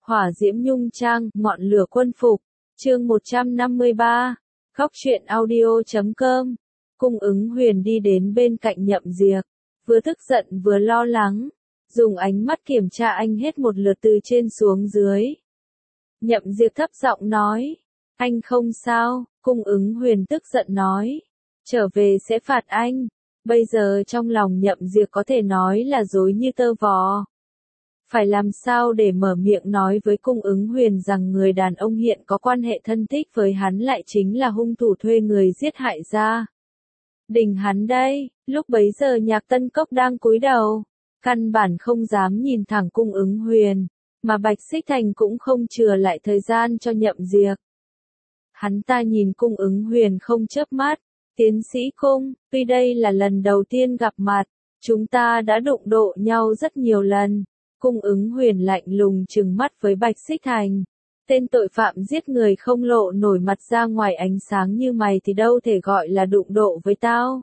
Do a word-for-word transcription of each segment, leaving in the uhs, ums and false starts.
Hỏa diễm nhung trang, ngọn lửa quân phục. Chương một trăm năm mươi ba. Góc truyện audio chấm com. Cung ứng huyền đi đến bên cạnh Nhậm Diệp, vừa tức giận vừa lo lắng, dùng ánh mắt kiểm tra anh hết một lượt từ trên xuống dưới. Nhậm Diệp thấp giọng nói, anh không sao. Cung ứng huyền tức giận nói, trở về sẽ phạt anh. Bây giờ trong lòng Nhậm Diệp có thể nói là rối như tơ vò. Phải làm sao để mở miệng nói với cung ứng huyền rằng người đàn ông hiện có quan hệ thân thích với hắn lại chính là hung thủ thuê người giết hại ra đình hắn đây. Lúc bấy giờ Nhạc Tân Cốc đang cúi đầu, căn bản không dám nhìn thẳng cung ứng huyền, mà Bạch Xích Thành cũng không chừa lại thời gian cho Nhậm Diệp. Hắn ta nhìn cung ứng huyền không chớp mắt, tiến sĩ Cung, tuy đây là lần đầu tiên gặp mặt, chúng ta đã đụng độ nhau rất nhiều lần. Cung ứng huyền lạnh lùng trừng mắt với Bạch Xích Thành. Tên tội phạm giết người không lộ nổi mặt ra ngoài ánh sáng như mày thì đâu thể gọi là đụng độ với tao.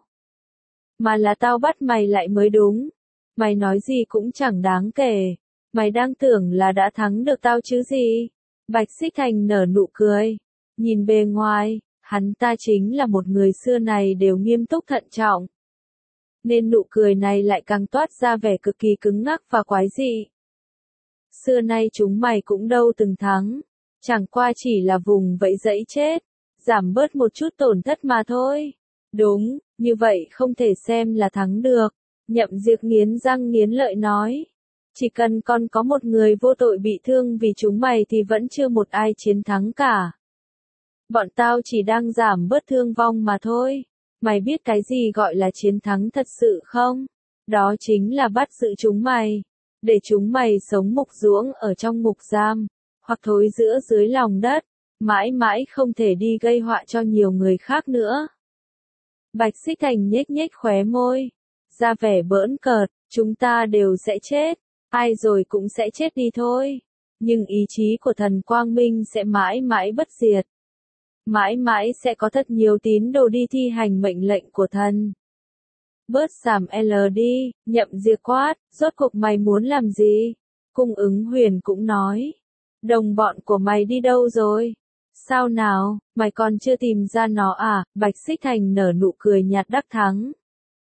Mà là tao bắt mày lại mới đúng. Mày nói gì cũng chẳng đáng kể. Mày đang tưởng là đã thắng được tao chứ gì. Bạch Xích Thành nở nụ cười. Nhìn bề ngoài, hắn ta chính là một người xưa này đều nghiêm túc thận trọng. Nên nụ cười này lại càng toát ra vẻ cực kỳ cứng ngắc và quái dị. Xưa nay chúng mày cũng đâu từng thắng, chẳng qua chỉ là vùng vẫy dẫy chết, giảm bớt một chút tổn thất mà thôi. Đúng, như vậy không thể xem là thắng được. Nhậm Diệp nghiến răng nghiến lợi nói, chỉ cần còn có một người vô tội bị thương vì chúng mày thì vẫn chưa một ai chiến thắng cả. Bọn tao chỉ đang giảm bớt thương vong mà thôi. Mày biết cái gì gọi là chiến thắng thật sự không? Đó chính là bắt giữ chúng mày, để chúng mày sống mục ruỗng ở trong ngục giam, hoặc thối rữa dưới lòng đất, mãi mãi không thể đi gây họa cho nhiều người khác nữa. Bạch Xích Thành nhếch nhếch khóe môi, ra vẻ bỡn cợt, chúng ta đều sẽ chết, ai rồi cũng sẽ chết đi thôi. Nhưng ý chí của thần Quang Minh sẽ mãi mãi bất diệt. Mãi mãi sẽ có thật nhiều tín đồ đi thi hành mệnh lệnh của thần. Bớt giảm L đi, Nhậm Diệp quát, rốt cuộc mày muốn làm gì? Cung ứng huyền cũng nói, đồng bọn của mày đi đâu rồi? Sao nào, mày còn chưa tìm ra nó à? Bạch Xích Thành nở nụ cười nhạt đắc thắng.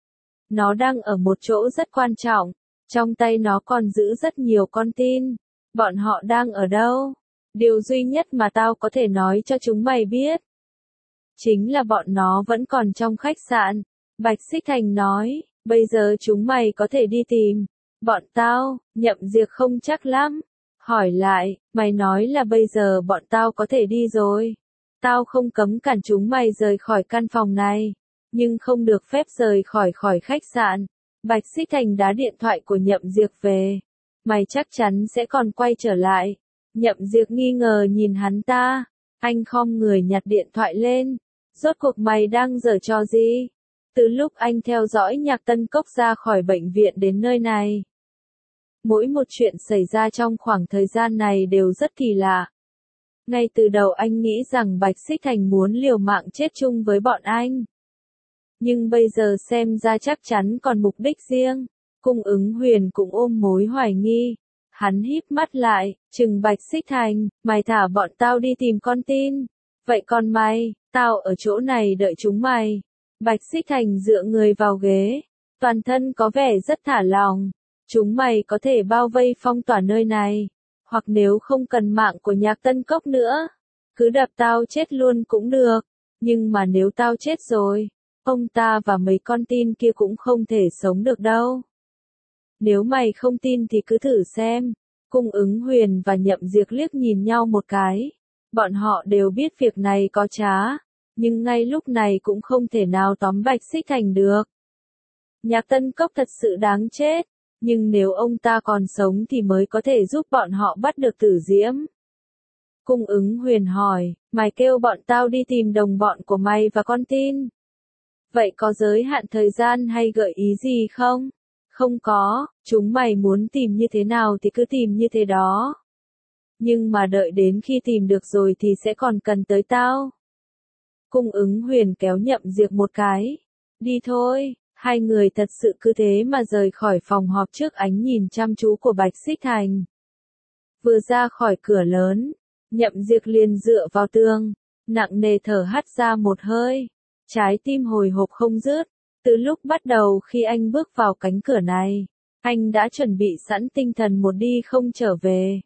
Nó đang ở một chỗ rất quan trọng, trong tay nó còn giữ rất nhiều con tin. Bọn họ đang ở đâu? Điều duy nhất mà tao có thể nói cho chúng mày biết, chính là bọn nó vẫn còn trong khách sạn. Bạch Xích Thành nói, bây giờ chúng mày có thể đi tìm bọn tao. Nhậm Diệp không chắc lắm, hỏi lại, mày nói là bây giờ bọn tao có thể đi rồi. Tao không cấm cản chúng mày rời khỏi căn phòng này, nhưng không được phép rời khỏi khỏi khách sạn. Bạch Xích Thành đá điện thoại của Nhậm Diệp về. Mày chắc chắn sẽ còn quay trở lại. Nhậm Diệp nghi ngờ nhìn hắn ta, anh khom người nhặt điện thoại lên. Rốt cuộc mày đang giở trò gì? Từ lúc anh theo dõi Nhạc Tân Cốc ra khỏi bệnh viện đến nơi này, mỗi một chuyện xảy ra trong khoảng thời gian này đều rất kỳ lạ. Ngay từ đầu anh nghĩ rằng Bạch Xích Thành muốn liều mạng chết chung với bọn anh. Nhưng bây giờ xem ra chắc chắn còn mục đích riêng. Cung ứng huyền cũng ôm mối hoài nghi. Hắn híp mắt lại, trừng Bạch Xích Thành, mày thả bọn tao đi tìm con tin. Vậy còn mày, tao ở chỗ này đợi chúng mày. Bạch Xích Thành dựa người vào ghế, toàn thân có vẻ rất thả lòng. Chúng mày có thể bao vây phong tỏa nơi này, hoặc nếu không cần mạng của Nhạc Tân Cốc nữa, cứ đập tao chết luôn cũng được. Nhưng mà nếu tao chết rồi, ông ta và mấy con tin kia cũng không thể sống được đâu. Nếu mày không tin thì cứ thử xem. Cung ứng huyền và Nhậm Diệp liếc nhìn nhau một cái. Bọn họ đều biết việc này có trá, nhưng ngay lúc này cũng không thể nào tóm Bạch Xích Thành được. Nhạc Tân Cốc thật sự đáng chết, nhưng nếu ông ta còn sống thì mới có thể giúp bọn họ bắt được Tử Diễm. Cung ứng huyền hỏi, mày kêu bọn tao đi tìm đồng bọn của mày và con tin. Vậy có giới hạn thời gian hay gợi ý gì không? Không có, chúng mày muốn tìm như thế nào thì cứ tìm như thế đó. Nhưng mà đợi đến khi tìm được rồi thì sẽ còn cần tới tao. Cung ứng huyền kéo Nhậm Diệp một cái. Đi thôi, hai người thật sự cứ thế mà rời khỏi phòng họp trước ánh nhìn chăm chú của Bạch Xích Thành. Vừa ra khỏi cửa lớn, Nhậm Diệp liền dựa vào tường, nặng nề thở hắt ra một hơi. Trái tim hồi hộp không dứt. Từ lúc bắt đầu khi anh bước vào cánh cửa này, anh đã chuẩn bị sẵn tinh thần một đi không trở về.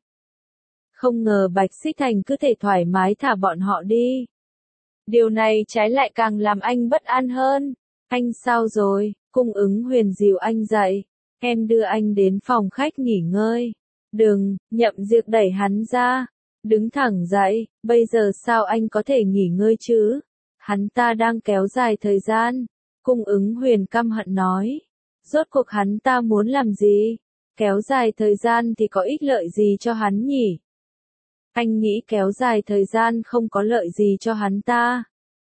Không ngờ Bạch Xích Thành cứ thể thoải mái thả bọn họ đi. Điều này trái lại càng làm anh bất an hơn. Anh sao rồi? Cung ứng huyền dìu anh dậy. Em đưa anh đến phòng khách nghỉ ngơi. Đừng, Nhậm Diệp đẩy hắn ra. Đứng thẳng dậy, bây giờ sao anh có thể nghỉ ngơi chứ? Hắn ta đang kéo dài thời gian. Cung ứng huyền căm hận nói. Rốt cuộc hắn ta muốn làm gì? Kéo dài thời gian thì có ích lợi gì cho hắn nhỉ? Anh nghĩ kéo dài thời gian không có lợi gì cho hắn ta,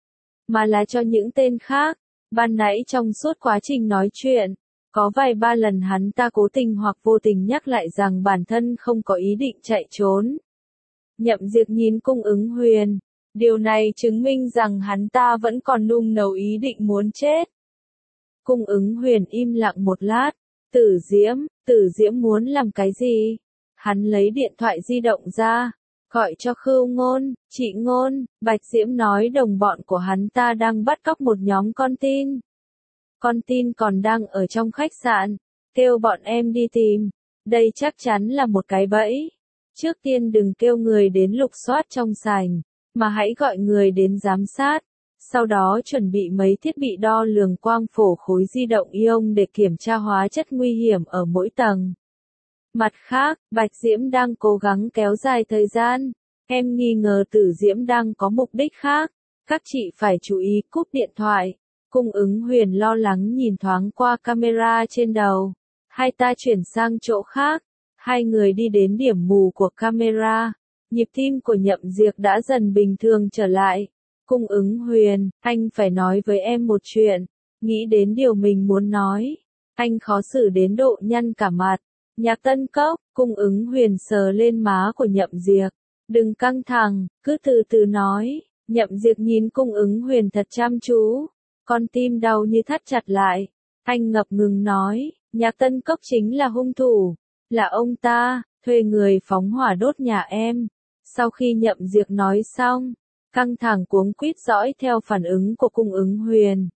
mà là cho những tên khác. Ban nãy trong suốt quá trình nói chuyện, có vài ba lần hắn ta cố tình hoặc vô tình nhắc lại rằng bản thân không có ý định chạy trốn. Nhậm Diệp nhìn cung ứng huyền. Điều này chứng minh rằng hắn ta vẫn còn nung nấu ý định muốn chết. Cung ứng huyền im lặng một lát. Tử Diễm, Tử Diễm muốn làm cái gì? Hắn lấy điện thoại di động ra, gọi cho Khưu Ngôn. Chị Ngôn, Bạch Diễm nói đồng bọn của hắn ta đang bắt cóc một nhóm con tin. Con tin còn đang ở trong khách sạn, kêu bọn em đi tìm. Đây chắc chắn là một cái bẫy. Trước tiên đừng kêu người đến lục soát trong sảnh, mà hãy gọi người đến giám sát. Sau đó chuẩn bị mấy thiết bị đo lường quang phổ khối di động ion để kiểm tra hóa chất nguy hiểm ở mỗi tầng. Mặt khác, Bạch Diễm đang cố gắng kéo dài thời gian. Em nghi ngờ Tử Diễm đang có mục đích khác. Các chị phải chú ý cúp điện thoại. Cung ứng huyền lo lắng nhìn thoáng qua camera trên đầu. Hai ta chuyển sang chỗ khác. Hai người đi đến điểm mù của camera. Nhịp tim của Nhậm Diệp đã dần bình thường trở lại. Cung ứng huyền, anh phải nói với em một chuyện. Nghĩ đến điều mình muốn nói. Anh khó xử đến độ nhăn cả mặt. Nhạc Tân Cốc, cung ứng huyền sờ lên má của Nhậm Diệp. Đừng căng thẳng, cứ từ từ nói. Nhậm Diệp nhìn cung ứng huyền thật chăm chú. Con tim đau như thắt chặt lại. Anh ngập ngừng nói, Nhạc Tân Cốc chính là hung thủ. Là ông ta, thuê người phóng hỏa đốt nhà em. Sau khi Nhậm Diệp nói xong, căng thẳng cuống quýt dõi theo phản ứng của cung ứng huyền.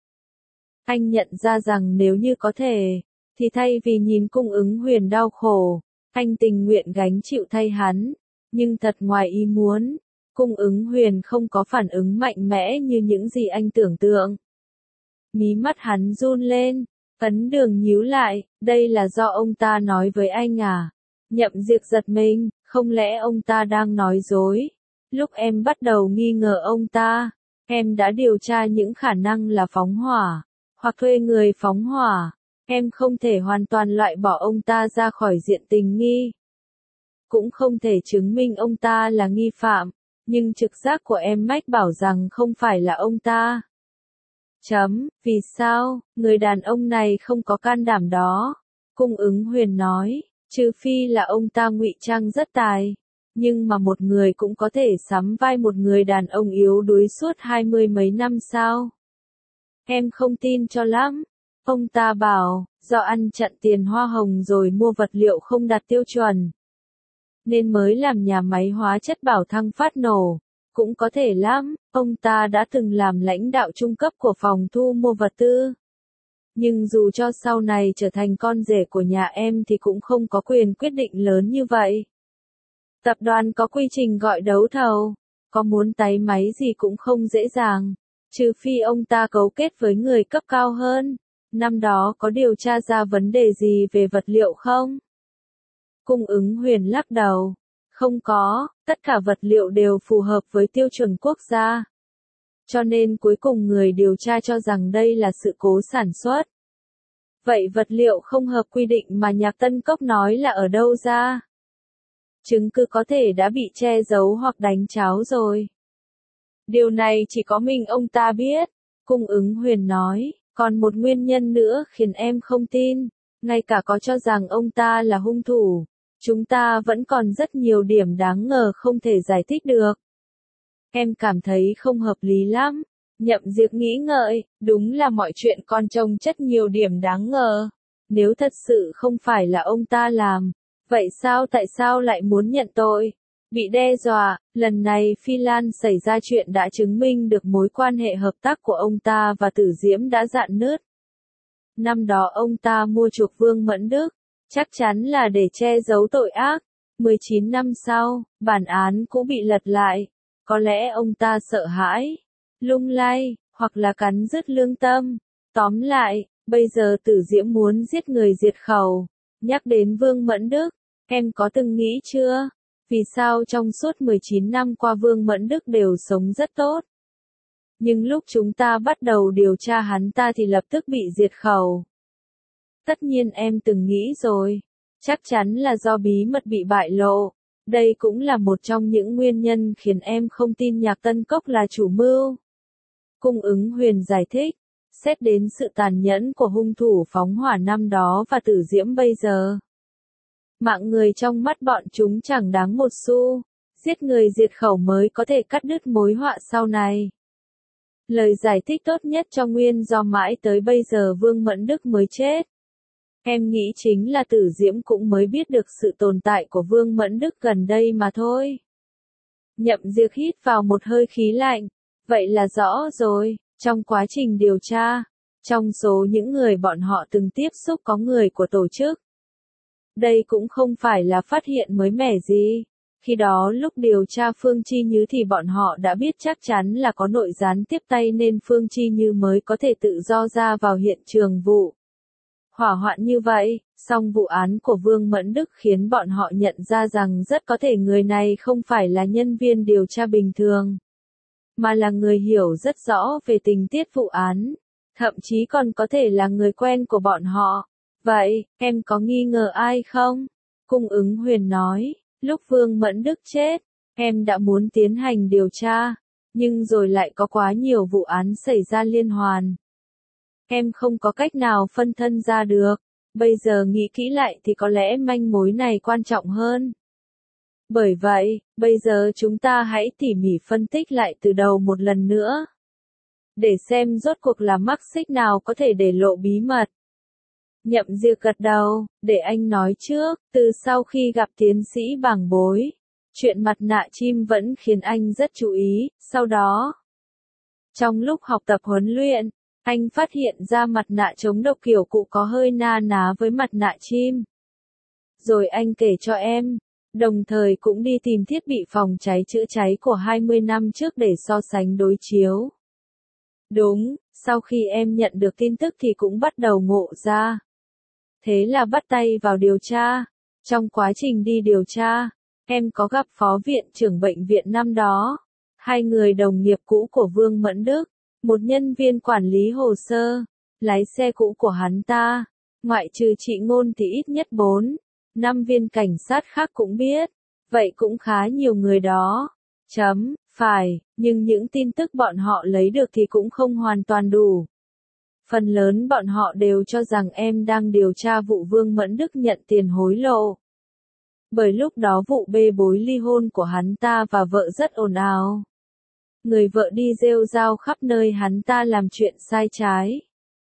Anh nhận ra rằng nếu như có thể, thì thay vì nhìn cung ứng huyền đau khổ, anh tình nguyện gánh chịu thay hắn. Nhưng thật ngoài ý muốn, cung ứng huyền không có phản ứng mạnh mẽ như những gì anh tưởng tượng. Mí mắt hắn run lên, ấn đường nhíu lại, đây là do ông ta nói với anh à? Nhậm Diệp giật mình, không lẽ ông ta đang nói dối? Lúc em bắt đầu nghi ngờ ông ta, em đã điều tra những khả năng là phóng hỏa, hoặc thuê người phóng hỏa. Em không thể hoàn toàn loại bỏ ông ta ra khỏi diện tình nghi. Cũng không thể chứng minh ông ta là nghi phạm, nhưng trực giác của em mách bảo rằng không phải là ông ta. Chấm, vì sao, người đàn ông này không có can đảm đó? Cung ứng huyền nói, trừ phi là ông ta ngụy trang rất tài. Nhưng mà một người cũng có thể sắm vai một người đàn ông yếu đuối suốt hai mươi mấy năm sao? Em không tin cho lắm. Ông ta bảo, do ăn chặn tiền hoa hồng rồi mua vật liệu không đạt tiêu chuẩn, nên mới làm nhà máy hóa chất Bảo Thăng phát nổ. Cũng có thể lắm, ông ta đã từng làm lãnh đạo trung cấp của phòng thu mua vật tư. Nhưng dù cho sau này trở thành con rể của nhà em thì cũng không có quyền quyết định lớn như vậy. Tập đoàn có quy trình gọi đấu thầu, có muốn tái máy gì cũng không dễ dàng, trừ phi ông ta cấu kết với người cấp cao hơn. Năm đó có điều tra ra vấn đề gì về vật liệu không? Cung ứng huyền lắc đầu. Không có, tất cả vật liệu đều phù hợp với tiêu chuẩn quốc gia. Cho nên cuối cùng người điều tra cho rằng đây là sự cố sản xuất. Vậy vật liệu không hợp quy định mà Nhạc Tân Cốc nói là ở đâu ra? Chứng cứ có thể đã bị che giấu hoặc đánh tráo rồi. Điều này chỉ có mình ông ta biết. Cung ứng huyền nói, còn một nguyên nhân nữa khiến em không tin, ngay cả có cho rằng ông ta là hung thủ. Chúng ta vẫn còn rất nhiều điểm đáng ngờ không thể giải thích được. Em cảm thấy không hợp lý lắm. Nhậm Diệp nghĩ ngợi, đúng là mọi chuyện còn trông chất nhiều điểm đáng ngờ. Nếu thật sự không phải là ông ta làm, Vậy sao tại sao lại muốn nhận tội? Bị đe dọa, lần này Phi Lan xảy ra chuyện đã chứng minh được mối quan hệ hợp tác của ông ta và Tử Diễm đã rạn nứt. Năm đó ông ta mua chuộc Vương Mẫn Đức, chắc chắn là để che giấu tội ác. mười chín năm sau, bản án cũng bị lật lại. Có lẽ ông ta sợ hãi, lung lay, hoặc là cắn rứt lương tâm. Tóm lại, bây giờ Tử Diễm muốn giết người diệt khẩu. Nhắc đến Vương Mẫn Đức, em có từng nghĩ chưa? Vì sao trong suốt mười chín năm qua Vương Mẫn Đức đều sống rất tốt? Nhưng lúc chúng ta bắt đầu điều tra hắn ta thì lập tức bị diệt khẩu. Tất nhiên em từng nghĩ rồi. Chắc chắn là do bí mật bị bại lộ. Đây cũng là một trong những nguyên nhân khiến em không tin Nhạc Tân Cốc là chủ mưu. Cung ứng huyền giải thích. Xét đến sự tàn nhẫn của hung thủ phóng hỏa năm đó và Tử Diễm bây giờ. Mạng người trong mắt bọn chúng chẳng đáng một xu. Giết người diệt khẩu mới có thể cắt đứt mối họa sau này. Lời giải thích tốt nhất cho nguyên do mãi tới bây giờ Vương Mẫn Đức mới chết. Em nghĩ chính là Tử Diễm cũng mới biết được sự tồn tại của Vương Mẫn Đức gần đây mà thôi. Nhậm Diệc hít vào một hơi khí lạnh. Vậy là rõ rồi, trong quá trình điều tra, trong số những người bọn họ từng tiếp xúc có người của tổ chức. Đây cũng không phải là phát hiện mới mẻ gì. Khi đó lúc điều tra Phương Chi Như thì bọn họ đã biết chắc chắn là có nội gián tiếp tay nên Phương Chi Như mới có thể tự do ra vào hiện trường vụ hỏa hoạn như vậy. Song vụ án của Vương Mẫn Đức khiến bọn họ nhận ra rằng rất có thể người này không phải là nhân viên điều tra bình thường, mà là người hiểu rất rõ về tình tiết vụ án, thậm chí còn có thể là người quen của bọn họ. Vậy, em có nghi ngờ ai không? Cung ứng huyền nói. Lúc Vương Mẫn Đức chết, em đã muốn tiến hành điều tra, nhưng rồi lại có quá nhiều vụ án xảy ra liên hoàn. Em không có cách nào phân thân ra được. Bây giờ nghĩ kỹ lại thì có lẽ manh mối này quan trọng hơn. Bởi vậy, bây giờ chúng ta hãy tỉ mỉ phân tích lại từ đầu một lần nữa. Để xem rốt cuộc là mắc xích nào có thể để lộ bí mật. Nhậm Diệc gật đầu, để anh nói trước, từ sau khi gặp tiến sĩ Bàng Bối, chuyện mặt nạ chim vẫn khiến anh rất chú ý, sau đó. Trong lúc học tập huấn luyện, anh phát hiện ra mặt nạ chống độc kiểu cụ có hơi na ná với mặt nạ chim. Rồi anh kể cho em, đồng thời cũng đi tìm thiết bị phòng cháy chữa cháy của hai mươi năm trước để so sánh đối chiếu. Đúng, sau khi em nhận được tin tức thì cũng bắt đầu ngộ ra. Thế là bắt tay vào điều tra. Trong quá trình đi điều tra, em có gặp phó viện trưởng bệnh viện năm đó, hai người đồng nghiệp cũ của Vương Mẫn Đức, một nhân viên quản lý hồ sơ, lái xe cũ của hắn ta, ngoại trừ chị Ngôn thì ít nhất bốn, năm viên cảnh sát khác cũng biết, vậy cũng khá nhiều người đó. Chấm, phải, nhưng những tin tức bọn họ lấy được thì cũng không hoàn toàn đủ. Phần lớn bọn họ đều cho rằng em đang điều tra vụ Vương Mẫn Đức nhận tiền hối lộ. Bởi lúc đó vụ bê bối ly hôn của hắn ta và vợ rất ồn ào. Người vợ đi rêu rao khắp nơi hắn ta làm chuyện sai trái.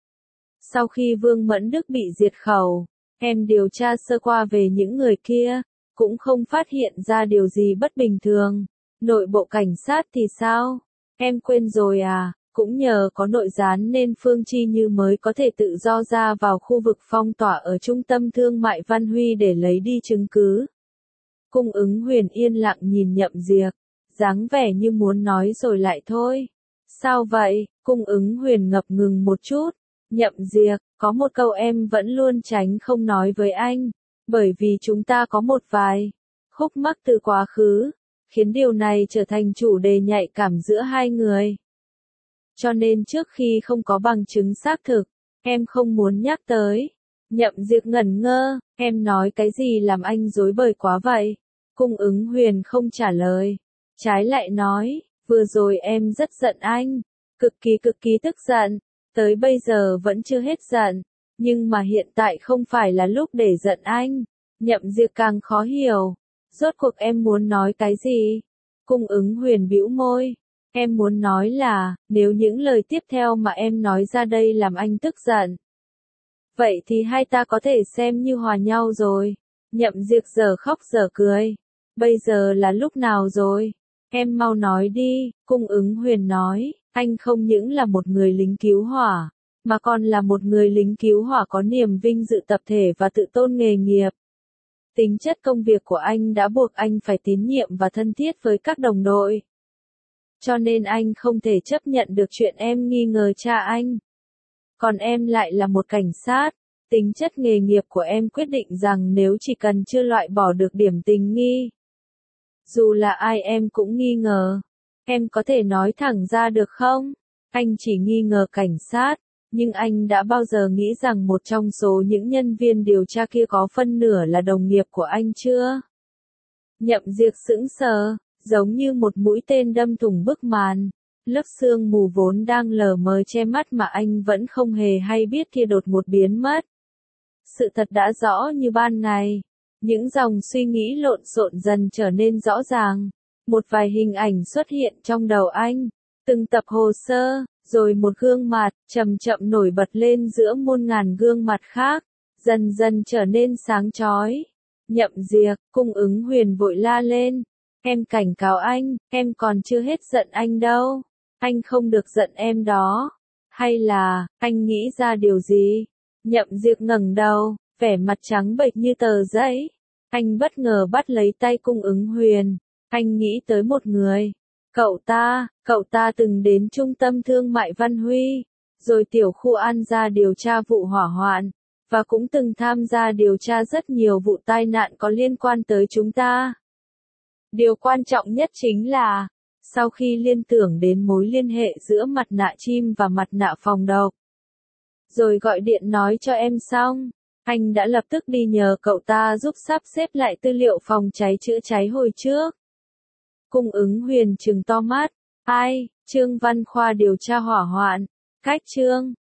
Sau khi Vương Mẫn Đức bị diệt khẩu, em điều tra sơ qua về những người kia, cũng không phát hiện ra điều gì bất bình thường. Nội bộ cảnh sát thì sao? Em quên rồi à? Cũng nhờ có nội gián nên Phương Chi Như mới có thể tự do ra vào khu vực phong tỏa ở trung tâm thương mại Văn Huy để lấy đi chứng cứ. Cung ứng huyền yên lặng nhìn Nhậm Diệc, dáng vẻ như muốn nói rồi lại thôi. Sao vậy? Cung ứng huyền ngập ngừng một chút. Nhậm Diệc, có một câu em vẫn luôn tránh không nói với anh, bởi vì chúng ta có một vài khúc mắc từ quá khứ, khiến điều này trở thành chủ đề nhạy cảm giữa hai người. Cho nên trước khi không có bằng chứng xác thực, em không muốn nhắc tới. Nhậm Diệc ngẩn ngơ, em nói cái gì làm anh rối bời quá vậy? Cung ứng huyền không trả lời. Trái lại nói, vừa rồi em rất giận anh, cực kỳ cực kỳ tức giận, tới bây giờ vẫn chưa hết giận, nhưng mà hiện tại không phải là lúc để giận anh. Nhậm Diệc càng khó hiểu, rốt cuộc em muốn nói cái gì? Cung ứng huyền bĩu môi. Em muốn nói là, nếu những lời tiếp theo mà em nói ra đây làm anh tức giận, vậy thì hai ta có thể xem như hòa nhau rồi. Nhậm Diệp giờ khóc giờ cười. Bây giờ là lúc nào rồi? Em mau nói đi, Cung Ứng Huyền nói, anh không những là một người lính cứu hỏa, mà còn là một người lính cứu hỏa có niềm vinh dự tập thể và tự tôn nghề nghiệp. Tính chất công việc của anh đã buộc anh phải tín nhiệm và thân thiết với các đồng đội. Cho nên anh không thể chấp nhận được chuyện em nghi ngờ cha anh. Còn em lại là một cảnh sát. Tính chất nghề nghiệp của em quyết định rằng nếu chỉ cần chưa loại bỏ được điểm tình nghi, dù là ai em cũng nghi ngờ. Em có thể nói thẳng ra được không? Anh chỉ nghi ngờ cảnh sát, nhưng anh đã bao giờ nghĩ rằng một trong số những nhân viên điều tra kia có phân nửa là đồng nghiệp của anh chưa? Nhậm Diệp sững sờ, giống như một mũi tên đâm thủng bức màn. Lớp sương mù vốn đang lờ mờ che mắt mà anh vẫn không hề hay biết kia đột ngột biến mất. Sự thật đã rõ như ban ngày. Những dòng suy nghĩ lộn xộn dần trở nên rõ ràng. Một vài hình ảnh xuất hiện trong đầu anh. Từng tập hồ sơ, rồi một gương mặt, chậm chậm nổi bật lên giữa muôn ngàn gương mặt khác. Dần dần trở nên sáng chói. Nhậm Diệp, Cung Ứng Huyền vội la lên. Em cảnh cáo anh, em còn chưa hết giận anh đâu. Anh không được giận em đó. Hay là, anh nghĩ ra điều gì? Nhậm Diệp ngẩng đầu, vẻ mặt trắng bệch như tờ giấy. Anh bất ngờ bắt lấy tay Cung Ứng Huyền. Anh nghĩ tới một người. Cậu ta, cậu ta từng đến trung tâm thương mại Văn Huy, rồi tiểu khu An Gia điều tra vụ hỏa hoạn, và cũng từng tham gia điều tra rất nhiều vụ tai nạn có liên quan tới chúng ta. Điều quan trọng nhất chính là, sau khi liên tưởng đến mối liên hệ giữa mặt nạ chim và mặt nạ phòng độc, rồi gọi điện nói cho em xong, anh đã lập tức đi nhờ cậu ta giúp sắp xếp lại tư liệu phòng cháy chữa cháy hồi trước. Cung Ứng Huyền trừng to mắt. Ai? Trương Văn Khoa điều tra hỏa hoạn. Cách Trương,